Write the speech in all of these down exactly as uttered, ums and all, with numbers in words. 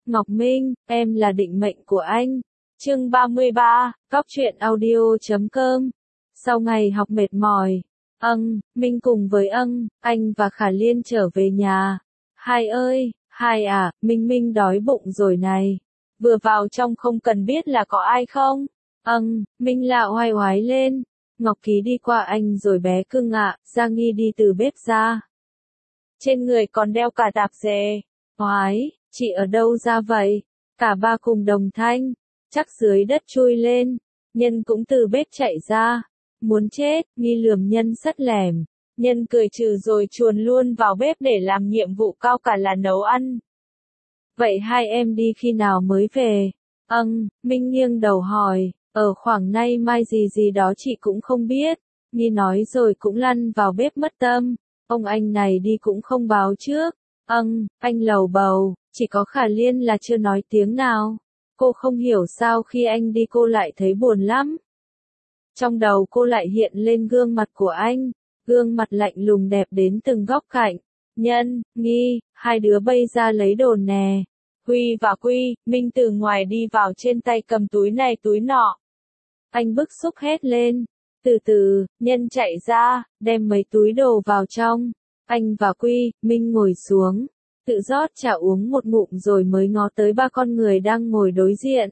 Ngọc Minh, em là định mệnh của anh. Chương ba mươi ba, Cóc truyện audio chấm com. Sau ngày học mệt mỏi, âng, Minh cùng với âng, anh và Khả Liên trở về nhà. Hai ơi, hai à, Minh Minh đói bụng rồi này. Vừa vào trong không cần biết là có ai không? Âng, Minh lạ oai oái lên. Ngọc Ký đi qua anh rồi bé cưng ạ, Gia Nghi đi từ bếp ra. Trên người còn đeo cả tạp dề. Oái, chị ở đâu ra vậy? Cả ba cùng đồng thanh. Chắc dưới đất chui lên. Nhân cũng từ bếp chạy ra. Muốn chết, Nghi lườm Nhân sắt lẻm. Nhân cười trừ rồi chuồn luôn vào bếp để làm nhiệm vụ cao cả là nấu ăn. Vậy hai em đi khi nào mới về? Âng, Minh nghiêng đầu hỏi, ở khoảng nay mai gì gì đó chị cũng không biết. Nghi nói rồi cũng lăn vào bếp mất tâm. Ông anh này đi cũng không báo trước. Âng, anh lầu bầu, chỉ có Khả Liên là chưa nói tiếng nào. Cô không hiểu sao khi anh đi cô lại thấy buồn lắm. Trong đầu cô lại hiện lên gương mặt của anh, gương mặt lạnh lùng đẹp đến từng góc cạnh. Nhân, Nghi, hai đứa bây ra lấy đồ nè. Huy và Quy, Minh từ ngoài đi vào trên tay cầm túi này túi nọ. Anh bức xúc hét lên. Từ từ, Nhân chạy ra, đem mấy túi đồ vào trong. Anh và Quy, Minh ngồi xuống, tự rót trà uống một ngụm rồi mới ngó tới ba con người đang ngồi đối diện.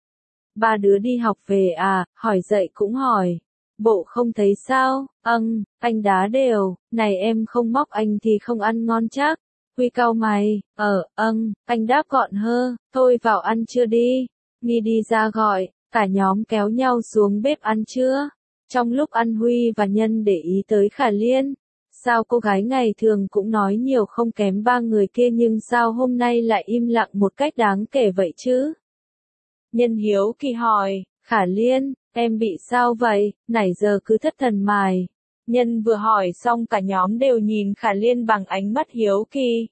Ba đứa đi học về à, hỏi dậy cũng hỏi. Bộ không thấy sao? Âng, anh đá đều, này em không móc anh thì không ăn ngon chắc. Quy cau mày, ờ, âng, anh đáp gọn hơ, thôi vào ăn chưa đi. Nghi đi ra gọi, cả nhóm kéo nhau xuống bếp ăn trưa. Trong lúc ăn Huy và Nhân để ý tới Khả Liên. Sao cô gái ngày thường cũng nói nhiều không kém ba người kia nhưng sao hôm nay lại im lặng một cách đáng kể vậy chứ? Nhân hiếu kỳ hỏi, Khả Liên, em bị sao vậy, nãy giờ cứ thất thần mài. Nhân vừa hỏi xong cả nhóm đều nhìn Khả Liên bằng ánh mắt hiếu kỳ.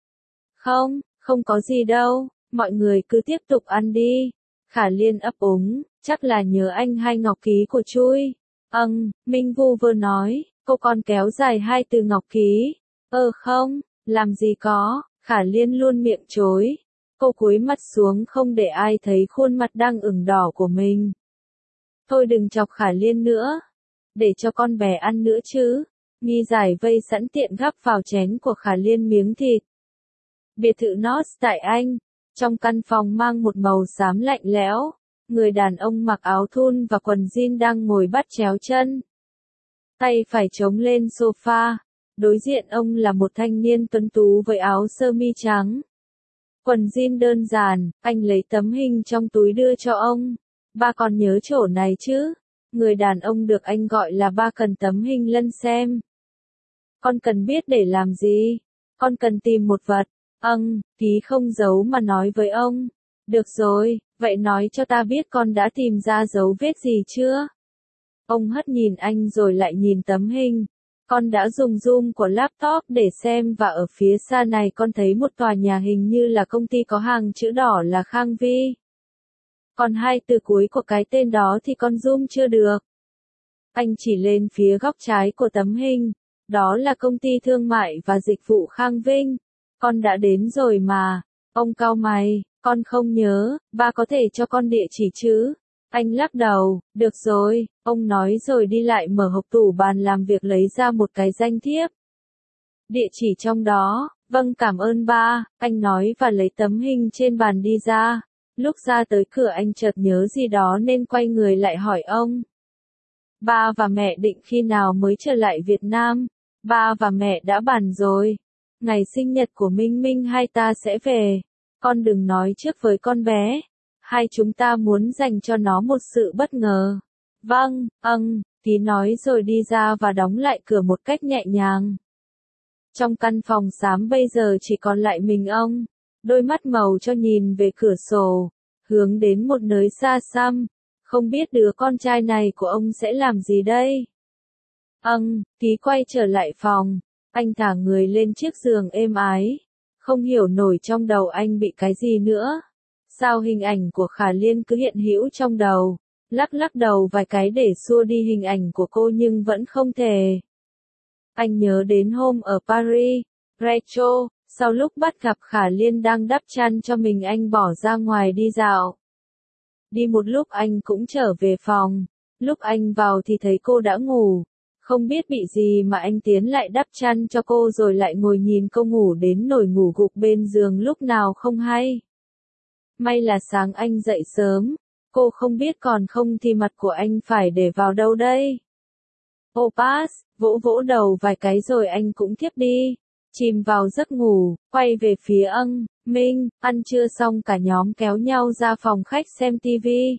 Không, không có gì đâu, mọi người cứ tiếp tục ăn đi. Khả Liên ấp úng, chắc là nhớ anh hay Ngọc Ký của Chui. Âng, Minh vu vơ nói, cô còn kéo dài hai từ Ngọc Ký. Ờ không, làm gì có, Khả Liên luôn miệng chối. Cô cúi mặt xuống không để ai thấy khuôn mặt đang ửng đỏ của mình. Thôi đừng chọc Khả Liên nữa. Để cho con bé ăn nữa chứ. Nghi giải vây sẵn tiện gắp vào chén của Khả Liên miếng thịt. Biệt thự North tại Anh. Trong căn phòng mang một màu xám lạnh lẽo. Người đàn ông mặc áo thun và quần jean đang ngồi bắt chéo chân. Tay phải chống lên sofa. Đối diện ông là một thanh niên tuấn tú với áo sơ mi trắng. Quần jean đơn giản, anh lấy tấm hình trong túi đưa cho ông. Ba còn nhớ chỗ này chứ? Người đàn ông được anh gọi là ba cần tấm hình lân xem. Con cần biết để làm gì? Con cần tìm một vật. Âng, Ký không giấu mà nói với ông. Được rồi, vậy nói cho ta biết con đã tìm ra dấu vết gì chưa? Ông hất nhìn anh rồi lại nhìn tấm hình. Con đã dùng zoom của laptop để xem và ở phía xa này con thấy một tòa nhà hình như là công ty có hàng chữ đỏ là Khang Vi. Còn hai từ cuối của cái tên đó thì con zoom chưa được. Anh chỉ lên phía góc trái của tấm hình. Đó là công ty thương mại và dịch vụ Khang Vinh. Con đã đến rồi mà. Ông cau mày, con không nhớ, ba có thể cho con địa chỉ chứ? Anh lắc đầu, được rồi, ông nói rồi đi lại mở hộp tủ bàn làm việc lấy ra một cái danh thiếp. Địa chỉ trong đó, vâng cảm ơn ba, anh nói và lấy tấm hình trên bàn đi ra. Lúc ra tới cửa anh chợt nhớ gì đó nên quay người lại hỏi ông. Ba và mẹ định khi nào mới trở lại Việt Nam? Ba và mẹ đã bàn rồi. Ngày sinh nhật của Minh Minh hai ta sẽ về. Con đừng nói trước với con bé. Hai chúng ta muốn dành cho nó một sự bất ngờ. Vâng, âng, Ký nói rồi đi ra và đóng lại cửa một cách nhẹ nhàng. Trong căn phòng xám bây giờ chỉ còn lại mình ông. Đôi mắt màu cho nhìn về cửa sổ, hướng đến một nơi xa xăm. Không biết đứa con trai này của ông sẽ làm gì đây? Âng, Ký quay trở lại phòng. Anh thả người lên chiếc giường êm ái. Không hiểu nổi trong đầu anh bị cái gì nữa. Sao hình ảnh của Khả Liên cứ hiện hữu trong đầu. Lắc lắc đầu vài cái để xua đi hình ảnh của cô nhưng vẫn không thể. Anh nhớ đến hôm ở Paris. Retro, Sau lúc bắt gặp Khả Liên đang đắp chăn cho mình, anh bỏ ra ngoài đi dạo. Đi một lúc anh cũng trở về phòng. Lúc anh vào thì thấy cô đã ngủ. Không biết bị gì mà anh tiến lại đắp chăn cho cô rồi lại ngồi nhìn cô ngủ đến nổi ngủ gục bên giường lúc nào không hay. May là sáng anh dậy sớm. Cô không biết, còn không thì mặt của anh phải để vào đâu đây? Ô pass, vỗ vỗ đầu vài cái rồi anh cũng thiếp đi. Chìm vào giấc ngủ, quay về phía Ân, Minh, ăn trưa xong cả nhóm kéo nhau ra phòng khách xem tivi.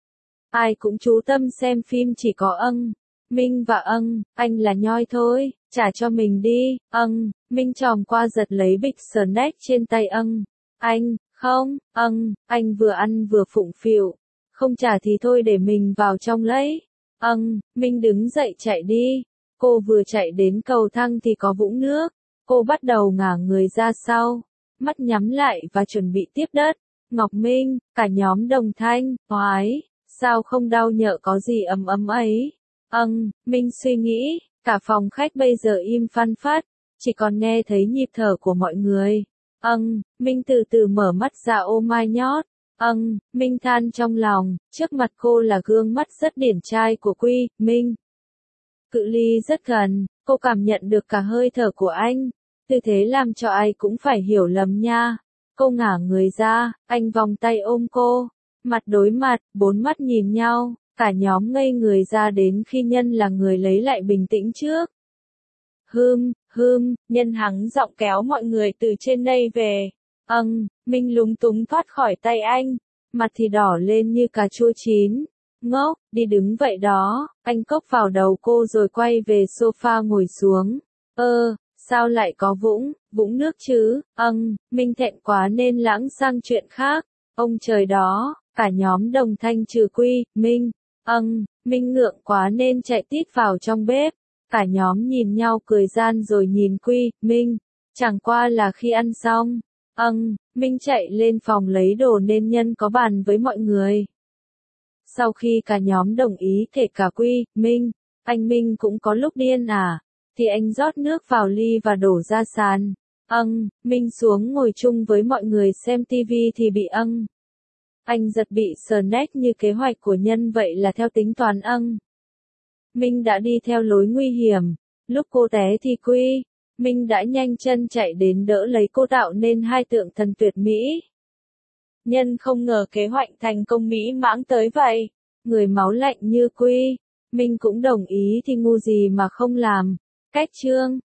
Ai cũng chú tâm xem phim, chỉ có Ân, Minh và Ân, anh là nhoi thôi, trả cho mình đi. Ân, Minh chòm qua giật lấy bịch snack trên tay Ân. Anh, không, Ân, anh vừa ăn vừa phụng phịu. Không trả thì thôi, để mình vào trong lấy. Ân, Minh đứng dậy chạy đi. Cô vừa chạy đến cầu thang thì có vũng nước. Cô bắt đầu ngả người ra sau, mắt nhắm lại và chuẩn bị tiếp đất. Ngọc Minh, cả nhóm đồng thanh, oái, sao không đau nhợ có gì ấm ấm ấy. Ân, Minh suy nghĩ, cả phòng khách bây giờ im phăng phát, chỉ còn nghe thấy nhịp thở của mọi người. Ân, Minh từ từ mở mắt ra, oh my god. Ân, Minh than trong lòng, trước mặt cô là gương mắt rất điển trai của Quy, Minh. Cự ly rất gần, cô cảm nhận được cả hơi thở của anh. Tư thế làm cho ai cũng phải hiểu lầm nha. Cô ngả người ra, anh vòng tay ôm cô. Mặt đối mặt, bốn mắt nhìn nhau, cả nhóm ngây người ra đến khi Nhân là người lấy lại bình tĩnh trước. Hưm, hưm, Nhân hắng giọng kéo mọi người từ trên đây về. Ân, Minh lúng túng thoát khỏi tay anh, mặt thì đỏ lên như cà chua chín. Ngốc, đi đứng vậy đó, anh cốc vào đầu cô rồi quay về sofa ngồi xuống. Ơ, sao lại có vũng, vũng nước chứ? Ân, Minh thẹn quá nên lãng sang chuyện khác. Ông trời đó, cả nhóm đồng thanh trừ Quy, Minh. Ân, Minh ngượng quá nên chạy tít vào trong bếp. Cả nhóm nhìn nhau cười gian rồi nhìn Quy, Minh. Chẳng qua là khi ăn xong. Ân, Minh chạy lên phòng lấy đồ nên Nhân có bàn với mọi người. Sau khi cả nhóm đồng ý kể cả Quy, Minh, anh Minh cũng có lúc điên à, thì anh rót nước vào ly và đổ ra sàn. Ân, Minh xuống ngồi chung với mọi người xem tivi thì bị Ân. Anh giật bị snack như kế hoạch của Nhân vậy là theo tính toán Ân. Minh đã đi theo lối nguy hiểm, lúc cô té thì Quy, Minh đã nhanh chân chạy đến đỡ lấy cô, tạo nên hai tượng thần tuyệt mỹ. Nhân không ngờ kế hoạch thành công mỹ mãn tới vậy. Người máu lạnh như Quy, Minh cũng đồng ý thì ngu gì mà không làm. Cách chương